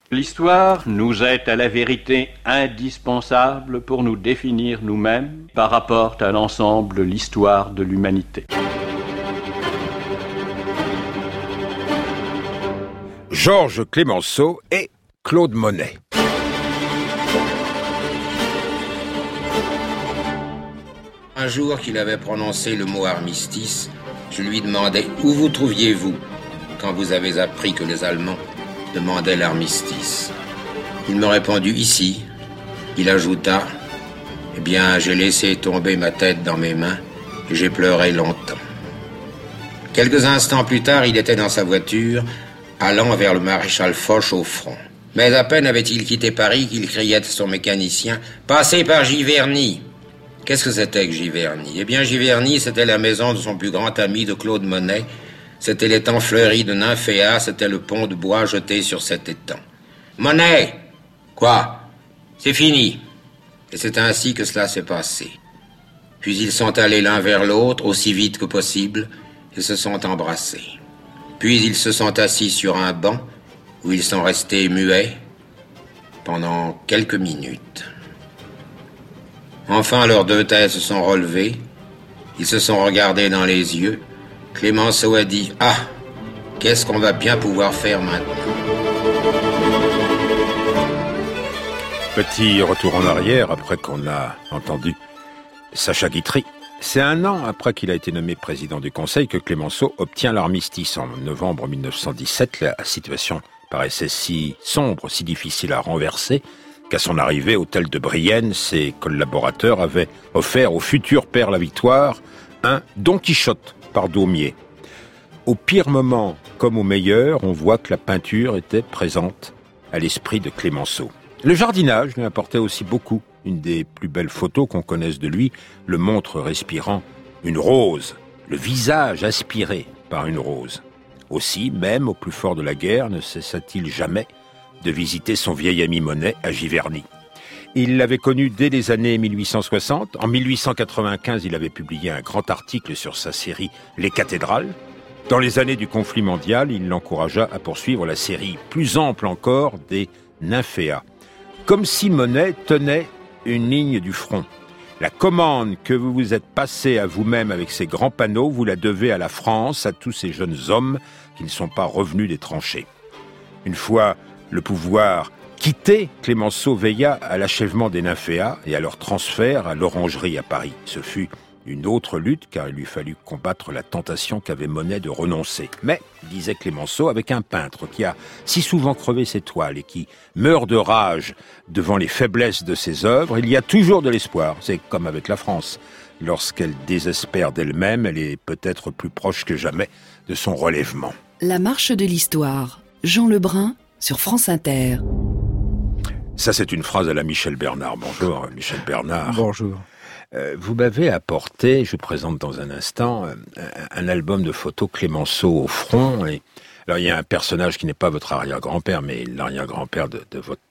L'histoire nous est à la vérité indispensable pour nous définir nous-mêmes par rapport à l'ensemble l'histoire de l'humanité. Georges Clemenceau et Claude Monet. Un jour qu'il avait prononcé le mot armistice, je lui demandais où vous trouviez-vous quand vous avez appris que les Allemands demandaient l'armistice. Il me répondit ici. Il ajouta, eh bien, j'ai laissé tomber ma tête dans mes mains et j'ai pleuré longtemps. Quelques instants plus tard, il était dans sa voiture, allant vers le maréchal Foch au front. Mais à peine avait-il quitté Paris qu'il criait à son mécanicien « Passez par Giverny !» Qu'est-ce que c'était que Giverny? Eh bien, Giverny, c'était la maison de son plus grand ami, de Claude Monet. C'était l'étang fleuri de Nymphéa, c'était le pont de bois jeté sur cet étang. Monet! Quoi? C'est fini. Et c'est ainsi que cela s'est passé. Puis ils sont allés l'un vers l'autre, aussi vite que possible, et se sont embrassés. Puis ils se sont assis sur un banc, où ils sont restés muets pendant quelques minutes. Enfin, leurs deux têtes se sont relevées. Ils se sont regardés dans les yeux. Clemenceau a dit « Ah, qu'est-ce qu'on va bien pouvoir faire maintenant ?» Petit retour en arrière après qu'on a entendu Sacha Guitry. C'est 1 an après qu'il a été nommé président du Conseil que Clemenceau obtient l'armistice. En novembre 1917, la situation paraissait si sombre, si difficile à renverser, qu'à son arrivée, hôtel de Brienne, ses collaborateurs avaient offert au futur père la victoire un Don Quichotte par Daumier. Au pire moment comme au meilleur, on voit que la peinture était présente à l'esprit de Clemenceau. Le jardinage lui apportait aussi beaucoup. Une des plus belles photos qu'on connaisse de lui le montre respirant une rose, le visage aspiré par une rose. Aussi, même au plus fort de la guerre, ne cessa-t-il jamais de visiter son vieil ami Monet à Giverny. Il l'avait connu dès les années 1860. En 1895, il avait publié un grand article sur sa série « Les cathédrales ». Dans les années du conflit mondial, il l'encouragea à poursuivre la série plus ample encore des Nymphéas. Comme si Monet tenait une ligne du front. La commande que vous vous êtes passée à vous-même avec ces grands panneaux, vous la devez à la France, à tous ces jeunes hommes qui ne sont pas revenus des tranchées. Une fois le pouvoir quitté, Clemenceau veilla à l'achèvement des Nymphéas et à leur transfert à l'Orangerie à Paris. Ce fut une autre lutte, car il lui fallut combattre la tentation qu'avait Monet de renoncer. Mais, disait Clemenceau, avec un peintre qui a si souvent crevé ses toiles et qui meurt de rage devant les faiblesses de ses œuvres, il y a toujours de l'espoir. C'est comme avec la France. Lorsqu'elle désespère d'elle-même, elle est peut-être plus proche que jamais de son relèvement. La marche de l'histoire. Jean Lebrun sur France Inter. Ça, c'est une phrase à la Michel Bernard. Bonjour, Michel Bernard. Bonjour. Vous m'avez apporté, je vous présente dans un instant, un album de photos Clemenceau au front. Et, alors, il y a un personnage qui n'est pas votre arrière-grand-père, mais l'arrière-grand-père de votre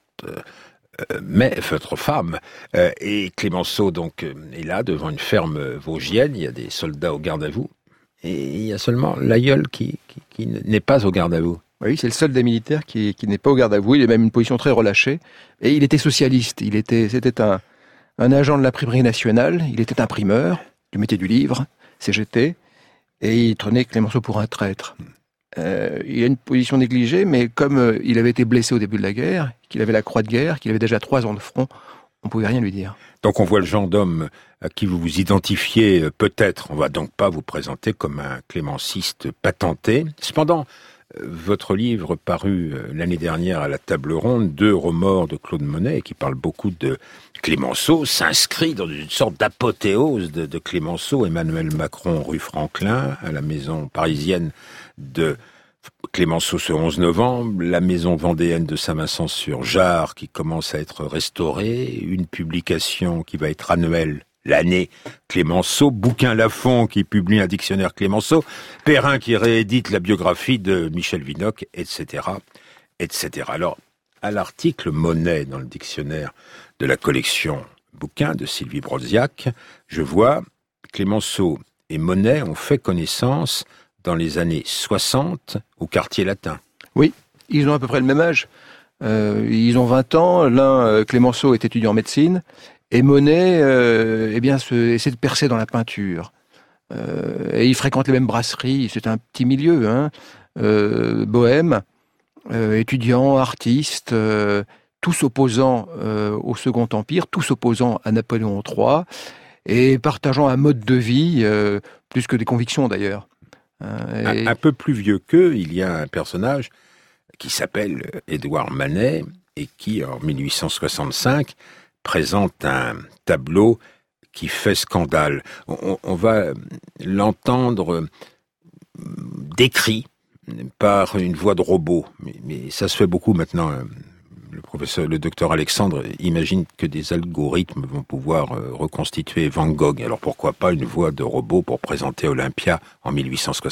femme. Et Clemenceau, donc, est là, devant une ferme vosgienne. Il y a des soldats au garde à vous. Et il y a seulement l'aïeul qui n'est pas au garde à vous. Oui, c'est le seul des militaires qui n'est pas au garde à vous. Il a même une position très relâchée. Et il était socialiste. C'était un agent de l'imprimerie nationale. Il était imprimeur du métier du livre, CGT. Et il prenait Clemenceau pour un traître. Il a une position négligée, mais comme il avait été blessé au début de la guerre, qu'il avait la croix de guerre, qu'il avait déjà 3 ans de front, on pouvait rien lui dire. Donc on voit le genre d'homme à qui vous vous identifiez peut-être. On va donc pas vous présenter comme un clémenciste patenté. Cependant, votre livre paru l'année dernière à la Table Ronde, 2 remords de Claude Monet, qui parle beaucoup de Clemenceau, s'inscrit dans une sorte d'apothéose de Clemenceau. Emmanuel Macron, rue Franklin, à la maison parisienne de Clemenceau ce 11 novembre, la maison vendéenne de Saint-Vincent-sur-Jard qui commence à être restaurée, une publication qui va être annuelle l'année Clemenceau, Bouquin Lafon qui publie un dictionnaire Clemenceau, Perrin qui réédite la biographie de Michel Vinocq, etc., etc. Alors, à l'article Monet dans le dictionnaire de la collection Bouquins de Sylvie Brodziak, je vois Clemenceau et Monet ont fait connaissance dans les années 60 au quartier latin. Oui, ils ont à peu près le même âge. Ils ont 20 ans. L'un, Clémenceau, est étudiant en médecine. Et Monet, essaie de percer dans la peinture. Et il fréquente les mêmes brasseries. C'est un petit milieu, hein. Bohème, étudiants, artistes, tous opposants au Second Empire, tous opposants à Napoléon III, et partageant un mode de vie, plus que des convictions d'ailleurs. Un peu plus vieux qu'eux, il y a un personnage qui s'appelle Édouard Manet, et qui, en 1865, présente un tableau qui fait scandale. On va l'entendre décrit par une voix de robot, mais ça se fait beaucoup maintenant. Le docteur Alexandre imagine que des algorithmes vont pouvoir reconstituer Van Gogh. Alors pourquoi pas une voix de robot pour présenter Olympia en 1865 ?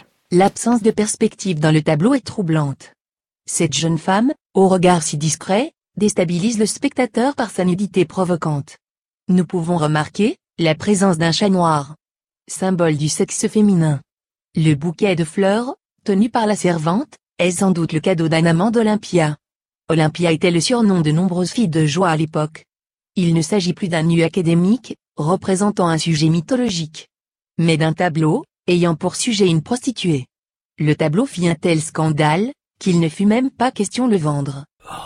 L'absence de perspective dans le tableau est troublante. Cette jeune femme, au regard si discret, déstabilise le spectateur par sa nudité provocante. Nous pouvons remarquer la présence d'un chat noir, symbole du sexe féminin. Le bouquet de fleurs, tenu par la servante, est sans doute le cadeau d'un amant d'Olympia. Olympia était le surnom de nombreuses filles de joie à l'époque. Il ne s'agit plus d'un nu académique, représentant un sujet mythologique, mais d'un tableau, ayant pour sujet une prostituée. Le tableau fit un tel scandale, qu'il ne fut même pas question de le vendre.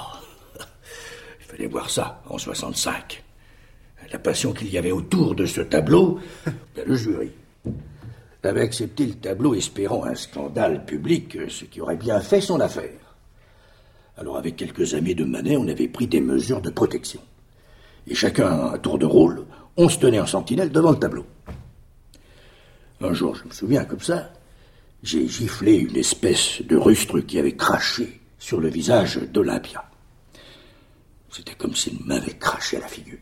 Il fallait voir ça, en 65. La passion qu'il y avait autour de ce tableau, le jury avait accepté le tableau espérant un scandale public, ce qui aurait bien fait son affaire. Alors avec quelques amis de Manet, on avait pris des mesures de protection. Et chacun à tour de rôle, on se tenait en sentinelle devant le tableau. Un jour, je me souviens comme ça, j'ai giflé une espèce de rustre qui avait craché sur le visage d'Olympia. C'était comme s'il m'avait craché à la figure.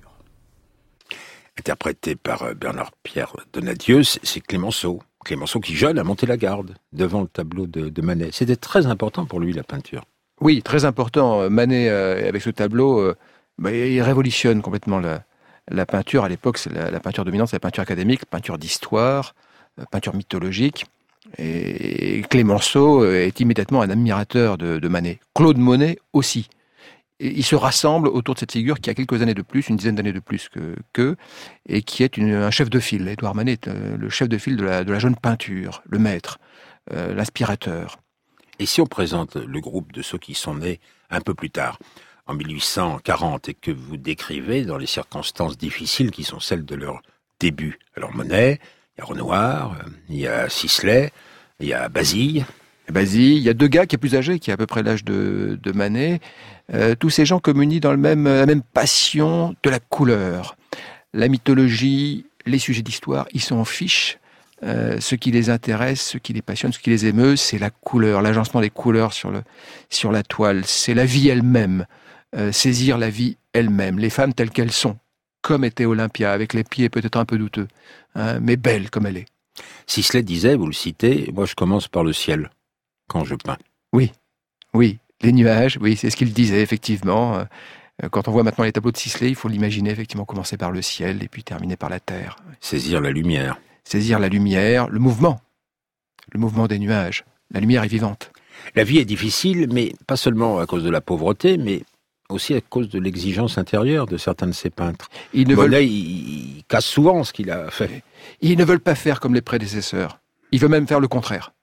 Interprété par Bernard-Pierre Donadieu, c'est Clémenceau. Clémenceau qui, jeune, a monté la garde devant le tableau de Manet. C'était très important pour lui, la peinture. Oui, très important. Manet, avec ce tableau, il révolutionne complètement la peinture. À l'époque, c'est la peinture dominante, c'est la peinture académique, peinture d'histoire, peinture mythologique. Et Clémenceau est immédiatement un admirateur de Manet. Claude Monet aussi. Ils se rassemblent autour de cette figure qui a quelques années de plus, une dizaine d'années de plus qu'eux, et qui est un chef de file. Édouard Manet est le chef de file de la jeune peinture, le maître, l'inspirateur. Et si on présente le groupe de ceux qui sont nés un peu plus tard, en 1840, et que vous décrivez dans les circonstances difficiles qui sont celles de leur début. Alors Monet, il y a Renoir, il y a Sisley, il y a Basile. Il y a Degas qui est plus âgé, qui a à peu près l'âge de Manet. Tous ces gens communient dans la même passion de la couleur. La mythologie, les sujets d'histoire, ils s'en fichent. Ce qui les intéresse, ce qui les passionne, ce qui les émeut, c'est la couleur, l'agencement des couleurs sur la toile. C'est la vie elle-même, saisir la vie elle-même, les femmes telles qu'elles sont, comme était Olympia, avec les pieds peut-être un peu douteux, hein, mais belle comme elle est. Sisley disait, vous le citez, moi je commence par le ciel, quand je peins. Oui, les nuages, oui, c'est ce qu'il disait, effectivement. Quand on voit maintenant les tableaux de Sisley, il faut l'imaginer, effectivement, commencer par le ciel et puis terminer par la terre. Saisir la lumière. Saisir la lumière, le mouvement des nuages. La lumière est vivante. La vie est difficile, mais pas seulement à cause de la pauvreté, mais aussi à cause de l'exigence intérieure de certains de ces peintres. Monet, il casse souvent ce qu'il a fait. Ils ne veulent pas faire comme les prédécesseurs. Ils veulent même faire le contraire.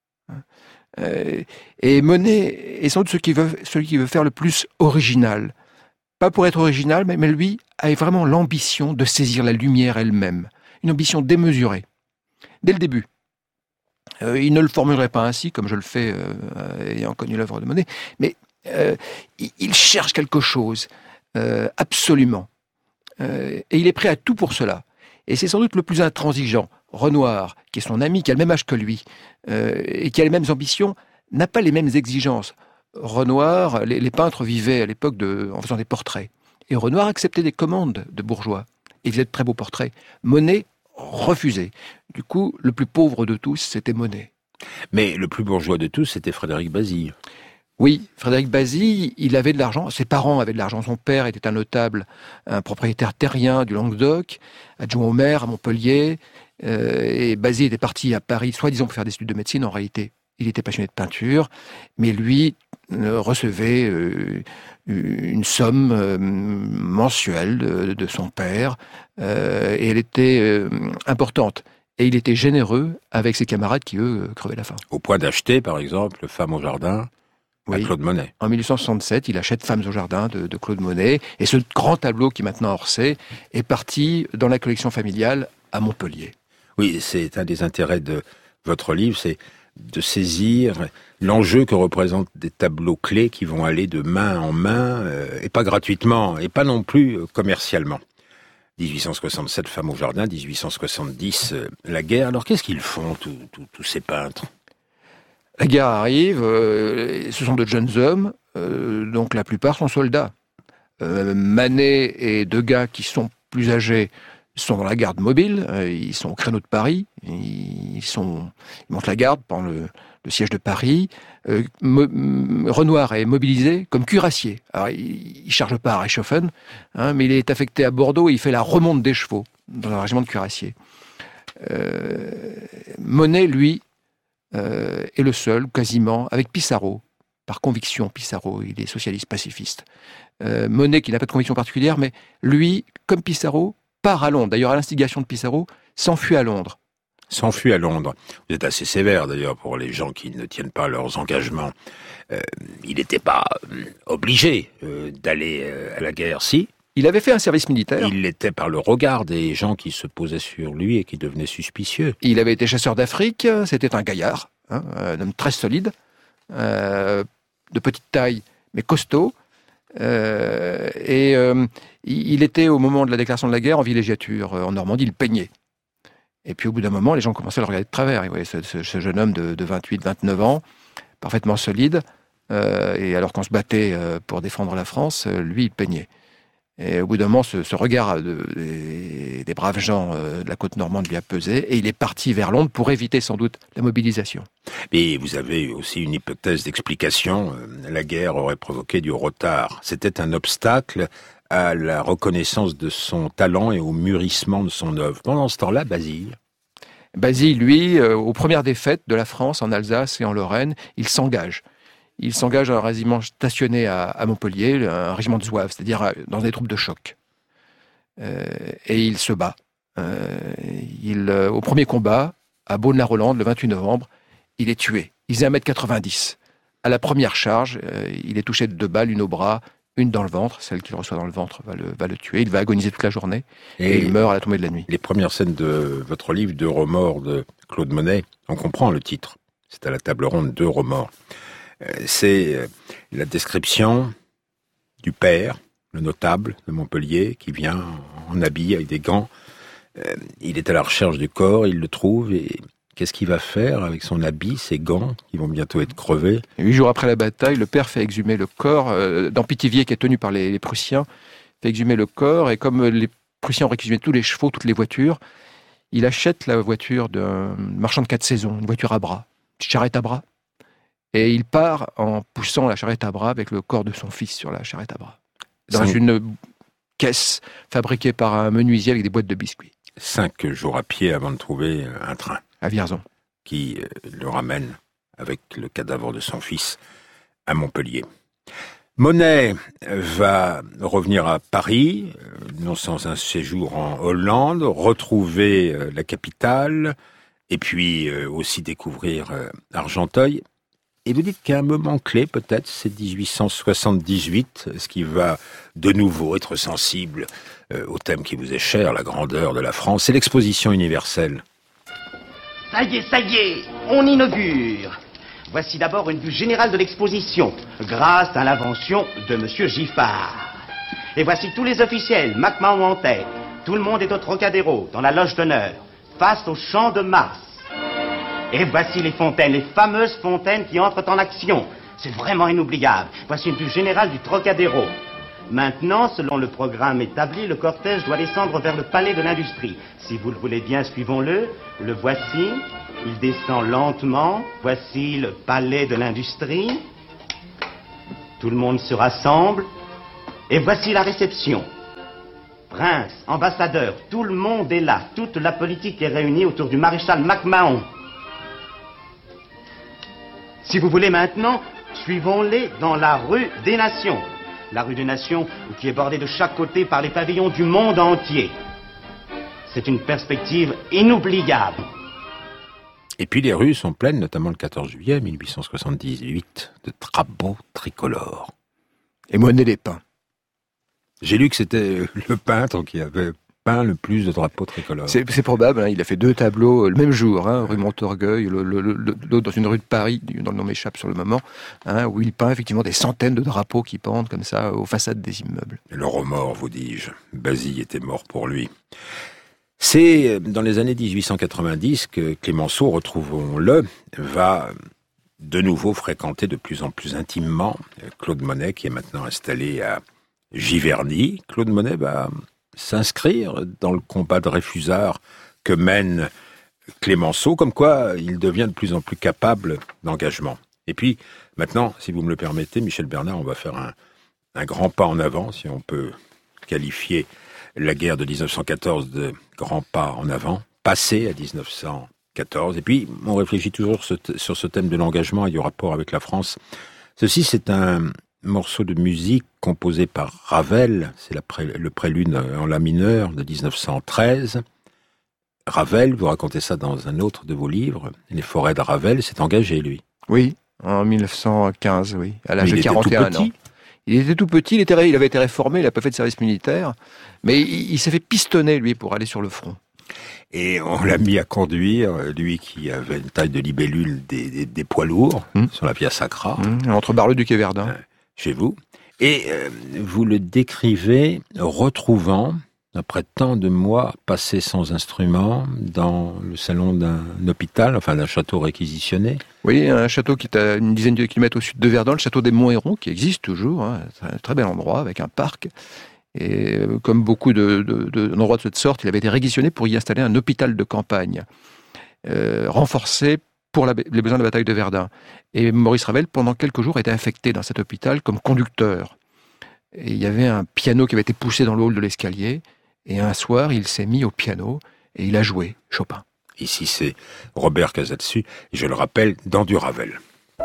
Et Monet est sans doute celui qui veut faire le plus original. Pas pour être original, mais lui a vraiment l'ambition de saisir la lumière elle-même. Une ambition démesurée. Dès le début. Il ne le formulerait pas ainsi, comme je le fais ayant connu l'œuvre de Monet, mais il cherche quelque chose, absolument. Et il est prêt à tout pour cela. Et c'est sans doute le plus intransigeant. Renoir, qui est son ami, qui a le même âge que lui, et qui a les mêmes ambitions, n'a pas les mêmes exigences. Renoir, les peintres vivaient à l'époque en faisant des portraits. Et Renoir acceptait des commandes de bourgeois. Il faisait de très beaux portraits. Monet refusait. Du coup, le plus pauvre de tous, c'était Monet. Mais le plus bourgeois de tous, c'était Frédéric Basile. Oui, Frédéric Basile, il avait de l'argent. Ses parents avaient de l'argent. Son père était un notable, un propriétaire terrien du Languedoc, adjoint au maire à Montpellier. Et Basile était parti à Paris, soi-disant pour faire des études de médecine. En réalité, il était passionné de peinture. Mais lui recevait une somme mensuelle de son père, et elle était importante. Et il était généreux avec ses camarades qui, eux, crevaient la faim. Au point d'acheter, par exemple, Femme au jardin à Claude Monet. En 1867, il achète Femmes au jardin de Claude Monet. Et ce grand tableau qui est maintenant à Orsay est parti dans la collection familiale à Montpellier. Oui, c'est un des intérêts de votre livre, c'est de saisir l'enjeu que représentent des tableaux clés qui vont aller de main en main, et pas gratuitement, et pas non plus commercialement. 1867, Femme au jardin, 1870, la guerre. Alors qu'est-ce qu'ils font, tous ces peintres ? La guerre arrive, ce sont de jeunes hommes, donc la plupart sont soldats. Manet et Degas, qui sont plus âgés, sont dans la garde mobile, ils sont au créneau de Paris, ils montent la garde pendant le siège de Paris. Renoir est mobilisé comme cuirassier. Alors, il ne charge pas à Reichshoffen, mais il est affecté à Bordeaux et il fait la remonte des chevaux dans un régiment de cuirassiers. Monet, lui, est le seul, quasiment, avec Pissarro, par conviction. Pissarro, il est socialiste pacifiste. Monet, qui n'a pas de conviction particulière, mais lui, comme Pissarro, part à Londres. D'ailleurs, à l'instigation de Pissarro, s'enfuit à Londres. S'enfuit à Londres. Vous êtes assez sévère, d'ailleurs, pour les gens qui ne tiennent pas leurs engagements. Il n'était pas obligé d'aller à la guerre, si. Il avait fait un service militaire. Il l'était par le regard des gens qui se posaient sur lui et qui devenaient suspicieux. Il avait été chasseur d'Afrique, c'était un gaillard, un homme très solide, de petite taille, mais costaud. Il était, au moment de la déclaration de la guerre, en villégiature en Normandie, il peignait. Et puis au bout d'un moment, les gens commençaient à le regarder de travers. Et vous voyez, ce jeune homme de 28, 29 ans, parfaitement solide, et alors qu'on se battait pour défendre la France, lui, il peignait. Et au bout d'un moment, ce regard des braves gens de la côte normande lui a pesé, et il est parti vers Londres pour éviter sans doute la mobilisation. Et vous avez aussi une hypothèse d'explication. La guerre aurait provoqué du retard. C'était un obstacle à la reconnaissance de son talent et au mûrissement de son œuvre. Pendant ce temps-là, Basile, lui, aux premières défaites de la France en Alsace et en Lorraine, il s'engage. Il s'engage à un régiment stationné à Montpellier, un régiment de zouaves, c'est-à-dire dans des troupes de choc. Et il se bat. Au premier combat, à Beaune-la-Rolande, le 28 novembre, il est tué. Il faisait 1m90. À la première charge, il est touché de 2 balles, une au bras, une dans le ventre. Celle qu'il reçoit dans le ventre va le tuer. Il va agoniser toute la journée et il meurt à la tombée de la nuit. Les premières scènes de votre livre, Deux remords de Claude Monet, on comprend le titre. C'est à la table ronde, Deux remords. C'est la description du père, le notable de Montpellier, qui vient en habit avec des gants. Il est à la recherche du corps, il le trouve, et qu'est-ce qu'il va faire avec son habit, ses gants, qui vont bientôt être crevés? 8 jours après la bataille, le père fait exhumer le corps, dans Pithiviers, qui est tenu par les Prussiens, fait exhumer le corps, et comme les Prussiens ont exhumé tous les chevaux, toutes les voitures, il achète la voiture d'un marchand de 4 saisons, une voiture à bras, une charrette à bras. Et il part en poussant la charrette à bras avec le corps de son fils sur la charrette à bras. Dans une caisse fabriquée par un menuisier avec des boîtes de biscuits. 5 jours à pied avant de trouver un train. À Vierzon. Qui le ramène avec le cadavre de son fils à Montpellier. Monet va revenir à Paris, non sans un séjour en Hollande, retrouver la capitale, et puis aussi découvrir Argenteuil. Et vous dites qu'à un moment clé, peut-être, c'est 1878, ce qui va de nouveau être sensible au thème qui vous est cher, la grandeur de la France, c'est l'exposition universelle. Ça y est, on inaugure. Voici d'abord une vue générale de l'exposition, grâce à l'invention de Monsieur Giffard. Et voici tous les officiels, MacMahon en tête. Tout le monde est au Trocadéro, dans la loge d'honneur, face au champ de Mars. Et voici les fontaines, les fameuses fontaines qui entrent en action. C'est vraiment inoubliable. Voici une vue générale du Trocadéro. Maintenant, selon le programme établi, le cortège doit descendre vers le palais de l'industrie. Si vous le voulez bien, suivons-le. Le voici. Il descend lentement. Voici le palais de l'industrie. Tout le monde se rassemble. Et voici la réception. Prince, ambassadeur, tout le monde est là. Toute la politique est réunie autour du maréchal MacMahon. Si vous voulez maintenant, Suivons-les dans la rue des Nations. La rue des Nations qui est bordée de chaque côté par les pavillons du monde entier. C'est une perspective inoubliable. Et puis les rues sont pleines, notamment le 14 juillet 1878, de drapeaux tricolores. Et Monet les peint. J'ai lu que c'était le peintre qui avait peint le plus de drapeaux tricolores. C'est probable, hein, il a fait 2 tableaux le même jour, hein, rue Montorgueil, l'autre dans une rue de Paris, dont le nom m'échappe sur le moment, hein, où il peint effectivement des centaines de drapeaux qui pendent comme ça aux façades des immeubles. Le remords, vous dis-je. Basile était mort pour lui. C'est dans les années 1890 que Clémenceau, retrouvons-le, va de nouveau fréquenter de plus en plus intimement Claude Monet, qui est maintenant installé à Giverny. Claude Monet va s'inscrire dans le combat de Réfusard que mène Clémenceau, comme quoi il devient de plus en plus capable d'engagement. Et puis, maintenant, si vous me le permettez, Michel Bernard, on va faire un grand pas en avant, si on peut qualifier la guerre de 1914 de grand pas en avant, passé à 1914. Et puis, on réfléchit toujours sur ce thème de l'engagement et du rapport avec la France. Ceci, c'est un morceau de musique composé par Ravel, c'est le prélude en la mineur de 1913. Ravel, vous racontez ça dans un autre de vos livres, Les forêts de Ravel, s'est engagé, lui. Oui, en 1915, oui, à l'âge de 41 ans. Il était tout petit, il avait été réformé, il n'a pas fait de service militaire, mais il s'est fait pistonner, lui, pour aller sur le front. Et on l'a mis à conduire, lui qui avait une taille de libellule, des poids lourds, sur la Via Sacra. Entre Bar-le-Duc et Verdun. Chez vous. Et vous le décrivez retrouvant, après tant de mois passés sans instrument, dans le salon d'un hôpital, enfin d'un château réquisitionné. Oui, un château qui est à une dizaine de kilomètres au sud de Verdun, le château des Monts-Héron, qui existe toujours, hein, c'est un très bel endroit, avec un parc. Et comme beaucoup d'endroits de cette sorte, il avait été réquisitionné pour y installer un hôpital de campagne, renforcé pour les besoins de la bataille de Verdun. Et Maurice Ravel, pendant quelques jours, était affecté dans cet hôpital comme conducteur. Et il y avait un piano qui avait été poussé dans le hall de l'escalier. Et un soir, il s'est mis au piano et il a joué Chopin. Ici, c'est Robert Casadesus, et je le rappelle, dans du Ravel.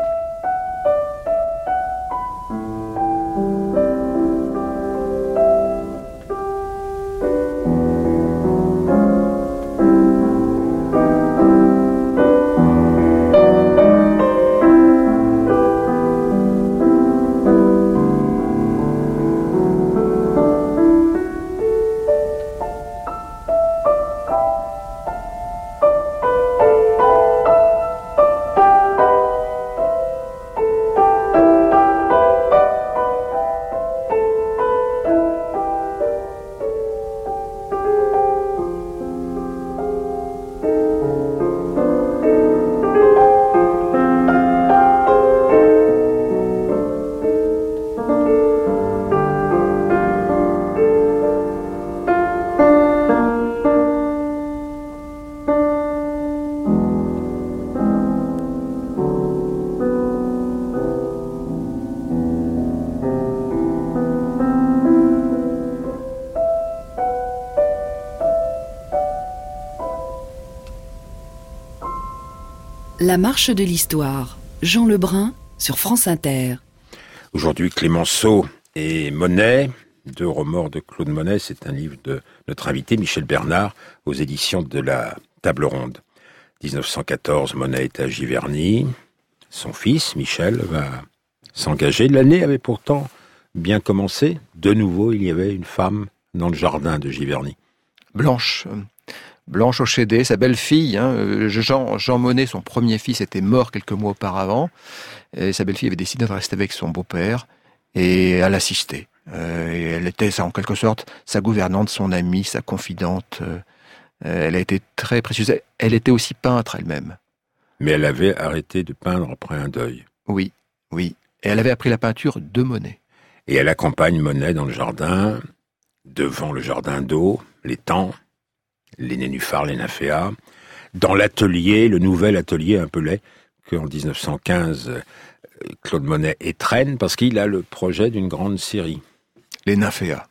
La marche de l'histoire, Jean Lebrun sur France Inter. Aujourd'hui, Clémenceau et Monet, 2 remords de Claude Monet, c'est un livre de notre invité Michel Bernard aux éditions de la Table Ronde. 1914, Monet est à Giverny. Son fils, Michel, va s'engager. L'année avait pourtant bien commencé. De nouveau, il y avait une femme dans le jardin de Giverny. Blanche Ochédé, sa belle-fille, hein, Jean Monet, son premier fils, était mort quelques mois auparavant. Et sa belle-fille avait décidé de rester avec son beau-père et elle assistait. Et elle était, en quelque sorte, sa gouvernante, son amie, sa confidente. Elle a été très précieuse. Elle était aussi peintre elle-même. Mais elle avait arrêté de peindre après un deuil. Oui. Et elle avait appris la peinture de Monet. Et elle accompagne Monet dans le jardin, devant le jardin d'eau, l'étang, les nénuphars, les nymphéas, dans l'atelier, le nouvel atelier un peu laid, qu'en 1915, Claude Monet étrenne, parce qu'il a le projet d'une grande série. Les nymphéas.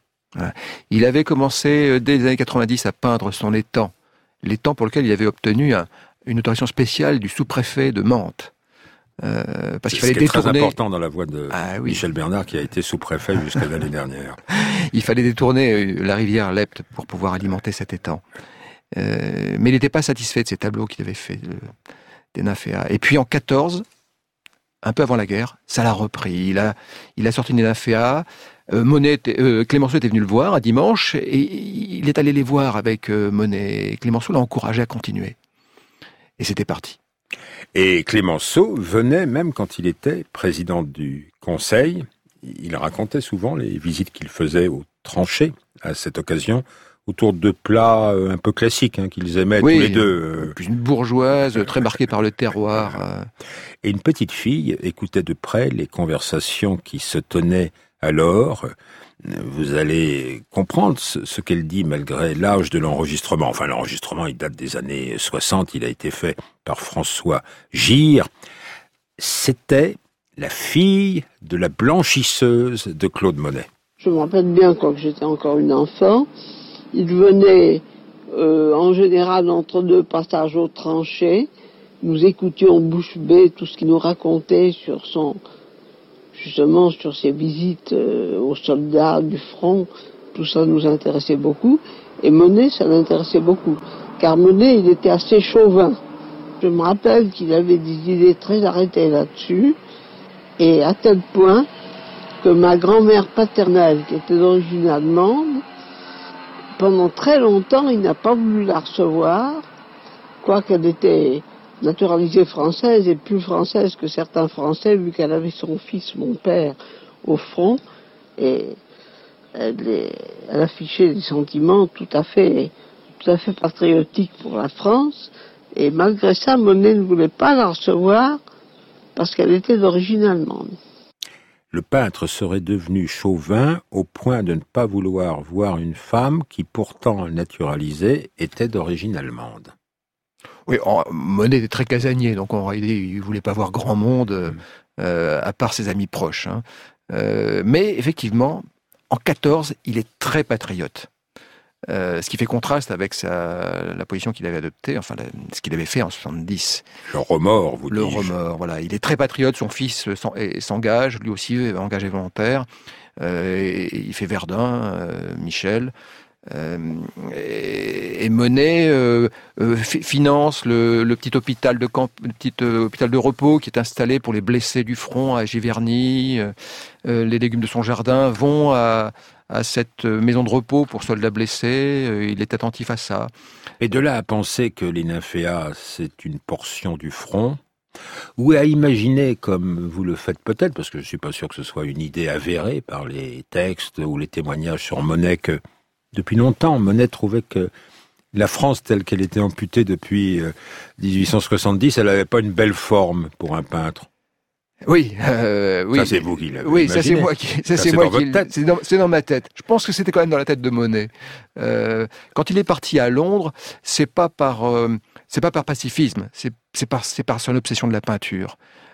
Il avait commencé, dès les années 90, à peindre son étang. L'étang pour lequel il avait obtenu une autorisation spéciale du sous-préfet de Mantes. parce qu'il fallait détourner. C'est très important dans la voix de Michel Bernard, qui a été sous-préfet jusqu'à l'année dernière. Il fallait détourner la rivière Lepte pour pouvoir alimenter cet étang. Mais il n'était pas satisfait de ces tableaux qu'il avait fait des nymphéas. Et puis en 14, un peu avant la guerre, ça l'a repris. Il a sorti des nymphéas. Clémenceau était venu le voir un dimanche et il est allé les voir avec Monet. Clémenceau l'a encouragé à continuer. Et c'était parti. Et Clémenceau venait, même quand il était président du Conseil, il racontait souvent les visites qu'il faisait aux tranchées à cette occasion, autour de plats un peu classiques qu'ils aimaient tous les deux. Une bourgeoise très marquée par le terroir. Et une petite fille écoutait de près les conversations qui se tenaient alors. Vous allez comprendre ce qu'elle dit malgré l'âge de l'enregistrement. Enfin, l'enregistrement, il date des années 60, il a été fait par François Gire. C'était la fille de la blanchisseuse de Claude Monet. Je me rappelle bien quand j'étais encore une enfant, il venait en général entre deux passages aux tranchées. Nous écoutions bouche bée tout ce qu'il nous racontait sur ses visites aux soldats du front. Tout ça nous intéressait beaucoup. Et Monet, ça l'intéressait beaucoup. Car Monet, il était assez chauvin. Je me rappelle qu'il avait des idées très arrêtées là-dessus. Et à tel point que ma grand-mère paternelle, qui était d'origine allemande, pendant très longtemps, il n'a pas voulu la recevoir, quoiqu'elle était naturalisée française et plus française que certains Français, vu qu'elle avait son fils, mon père, au front, et elle affichait des sentiments tout à fait patriotiques pour la France, et malgré ça, Monet ne voulait pas la recevoir parce qu'elle était d'origine allemande. Le peintre serait devenu chauvin au point de ne pas vouloir voir une femme qui, pourtant naturalisée, était d'origine allemande. Oui, Monet était très casanier, donc en réalité, il ne voulait pas voir grand monde, à part ses amis proches. Mais effectivement, en 14, il est très patriote. Ce qui fait contraste avec la position qu'il avait adoptée, enfin ce qu'il avait fait en 70. Le remords, vous dites. Le remords, voilà. Il est très patriote, son fils s'engage, lui aussi engagé volontaire. Il fait Verdun, Michel. Et Monet finance le petit hôpital de camp, le petit hôpital de repos qui est installé pour les blessés du front à Giverny. Les légumes de son jardin vont à cette maison de repos pour soldats blessés. Il est attentif à ça. Et de là à penser que les nymphéas, c'est une portion du front, ou à imaginer, comme vous le faites peut-être, parce que je suis pas sûr que ce soit une idée avérée par les textes ou les témoignages sur Monet, que depuis longtemps, Monet trouvait que la France telle qu'elle était amputée depuis 1870, elle n'avait pas une belle forme pour un peintre. Oui. Ça, c'est vous qui l'avez Oui, imaginé. C'est dans ma tête. Je pense que c'était quand même dans la tête de Monet. Quand il est parti à Londres, c'est pas par pacifisme, c'est par son obsession de la peinture.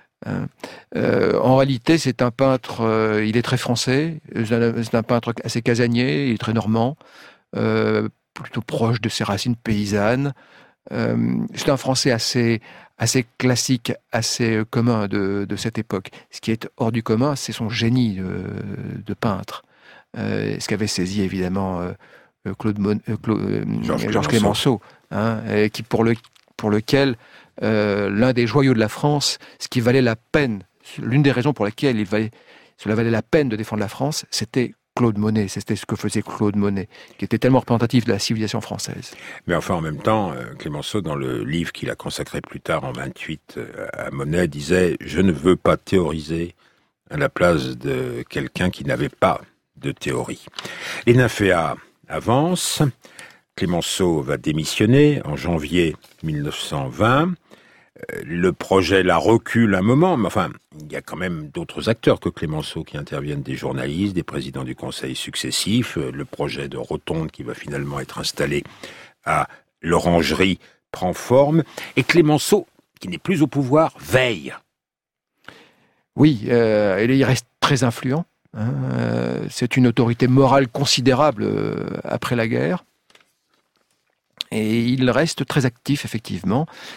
En réalité, c'est un peintre, il est très français, c'est un peintre assez casanier, il est très normand, plutôt proche de ses racines paysannes. C'est un français assez classique, assez commun de cette époque. Ce qui est hors du commun, c'est son génie de peintre. Ce qu'avait saisi évidemment Georges Clémenceau, qui pour lequel l'un des joyaux de la France, ce qui valait la peine, l'une des raisons pour lesquelles cela valait la peine de défendre la France, c'était Claude Monet, c'était ce que faisait Claude Monet, qui était tellement représentatif de la civilisation française. Mais enfin, en même temps, Clémenceau, dans le livre qu'il a consacré plus tard, en 28, à Monet, disait « Je ne veux pas théoriser à la place de quelqu'un qui n'avait pas de théorie ». Les nymphéas avancent. Clémenceau va démissionner en janvier 1920. Le projet la recule un moment, mais enfin, il y a quand même d'autres acteurs que Clémenceau qui interviennent, des journalistes, des présidents du Conseil successifs. Le projet de rotonde qui va finalement être installé à l'Orangerie prend forme. Et Clémenceau, qui n'est plus au pouvoir, veille. Oui, il reste très influent. C'est une autorité morale considérable après la guerre. Et il reste très actif, effectivement.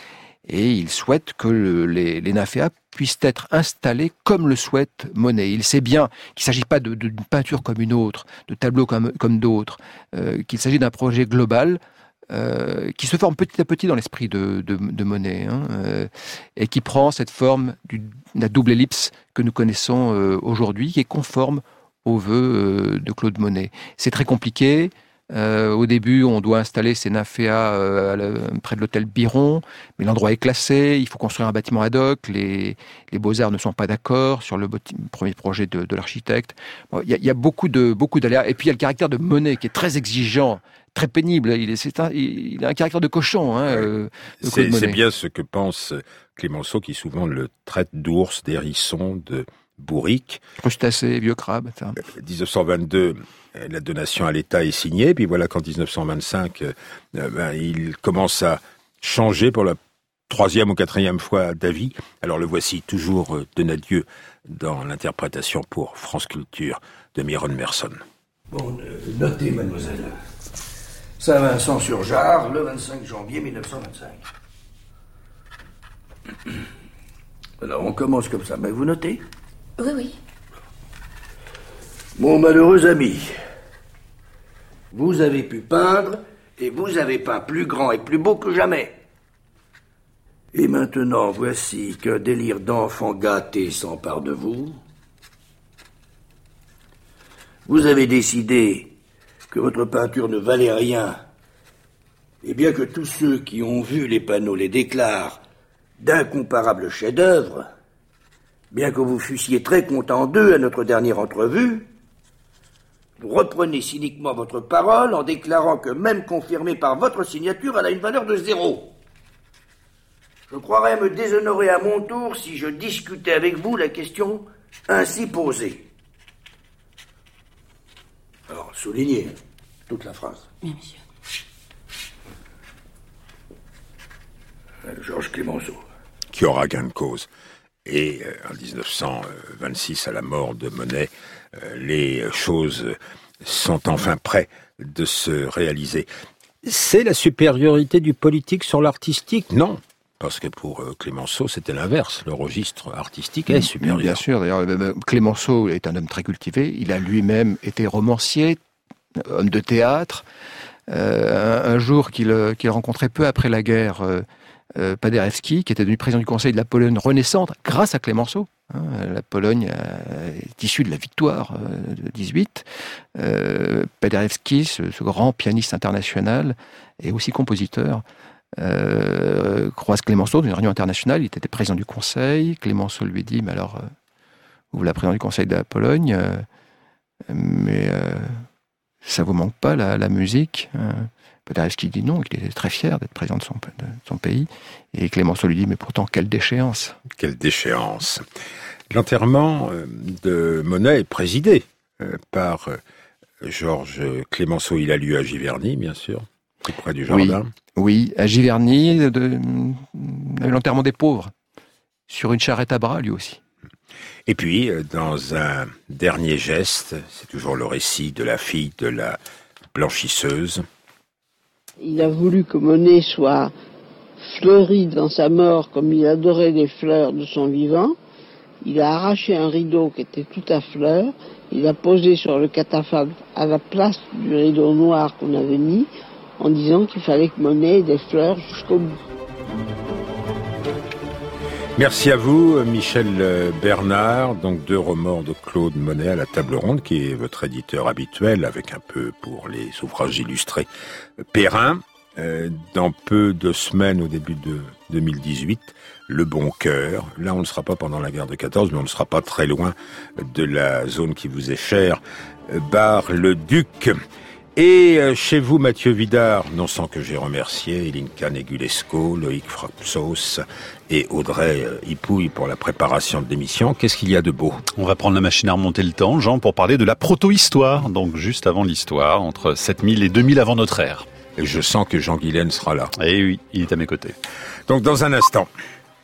et il souhaite que les nymphéas puissent être installés comme le souhaite Monet. Il sait bien qu'il ne s'agit pas d'une peinture comme une autre, de tableaux comme d'autres, qu'il s'agit d'un projet global qui se forme petit à petit dans l'esprit de Monet, et qui prend cette forme de la double ellipse que nous connaissons aujourd'hui, qui est conforme aux vœux de Claude Monet. C'est très compliqué. Au début, on doit installer ces nymphéas près de l'hôtel Biron, mais l'endroit est classé, il faut construire un bâtiment ad hoc, les Beaux-Arts ne sont pas d'accord sur le premier projet de l'architecte. Bon, y a beaucoup d'aléas. Et puis il y a le caractère de Monet qui est très exigeant, très pénible. Il a un caractère de cochon. C'est bien ce que pense Clémenceau, qui souvent le traite d'ours, d'hérisson, de bourrique. Crustacés, vieux crabes. 1922, la donation à l'État est signée, puis voilà qu'en 1925, il commence à changer pour la 3e ou 4e fois d'avis. Alors le voici toujours Donadieu dans l'interprétation pour France Culture de Myron Merson. Bon, notez, mademoiselle. Saint-Vincent-sur-Jard, le 25 janvier 1925. Alors, on commence comme ça. Mais vous notez ? Oui. Mon malheureux ami, vous avez pu peindre et vous avez peint plus grand et plus beau que jamais. Et maintenant, voici qu'un délire d'enfant gâté s'empare de vous. Vous avez décidé que votre peinture ne valait rien, et bien que tous ceux qui ont vu les panneaux les déclarent d'incomparables chefs-d'œuvre, bien que vous fussiez très content d'eux à notre dernière entrevue, vous reprenez cyniquement votre parole en déclarant que même confirmée par votre signature, elle a une valeur de 0. Je croirais me déshonorer à mon tour si je discutais avec vous la question ainsi posée. Alors, soulignez toute la phrase. Oui, monsieur. Georges Clémenceau. Qui aura gain de cause. Et en 1926, à la mort de Monet, les choses sont enfin prêtes de se réaliser. C'est la supériorité du politique sur l'artistique ? Non. Parce que pour Clémenceau, c'était l'inverse. Le registre artistique est supérieur. Bien sûr. D'ailleurs, Clémenceau est un homme très cultivé. Il a lui-même été romancier, homme de théâtre. Un jour qu'il rencontrait peu après la guerre, Paderewski, qui était devenu président du Conseil de la Pologne renaissante grâce à Clémenceau. La Pologne est issue de la victoire de 18. Paderewski, ce grand pianiste international, et aussi compositeur, croise Clémenceau dans une réunion internationale. Il était président du Conseil. Clémenceau lui dit, mais alors, vous la président du Conseil de la Pologne, mais ça vous manque pas la musique ? Paderewski dit non, qu'il était très fier d'être président de son pays. Et Clémenceau lui dit, mais pourtant, quelle déchéance. Quelle déchéance. L'enterrement de Monet est présidé par Georges Clémenceau. Il a lieu à Giverny, bien sûr, tout près du jardin. Oui, à Giverny, l'enterrement des pauvres, sur une charrette à bras, lui aussi. Et puis, dans un dernier geste, c'est toujours le récit de la fille de la blanchisseuse. Il a voulu que Monet soit fleuri dans sa mort comme il adorait les fleurs de son vivant. Il a arraché un rideau qui était tout à fleurs. Il a posé sur le catafalque à la place du rideau noir qu'on avait mis, en disant qu'il fallait que Monet ait des fleurs jusqu'au bout. Merci à vous, Michel Bernard. Donc 2 romans de Claude Monet à la table ronde, qui est votre éditeur habituel, avec un peu pour les ouvrages illustrés Perrin. Dans peu de semaines, au début de 2018, Le Bon Cœur. Là, on ne sera pas pendant la guerre de 14, mais on ne sera pas très loin de la zone qui vous est chère, Bar-le-Duc. Et chez vous, Mathieu Vidard, non sans que j'ai remercié Elinka Negulesco, Loïc Frapsos et Audrey Hipouille pour la préparation de l'émission. Qu'est-ce qu'il y a de beau ? On va prendre la machine à remonter le temps, Jean, pour parler de la proto-histoire, donc juste avant l'histoire, entre 7000 et 2000 avant notre ère. Et je sens que Jean Guilaine sera là. Eh oui, il est à mes côtés. Donc dans un instant...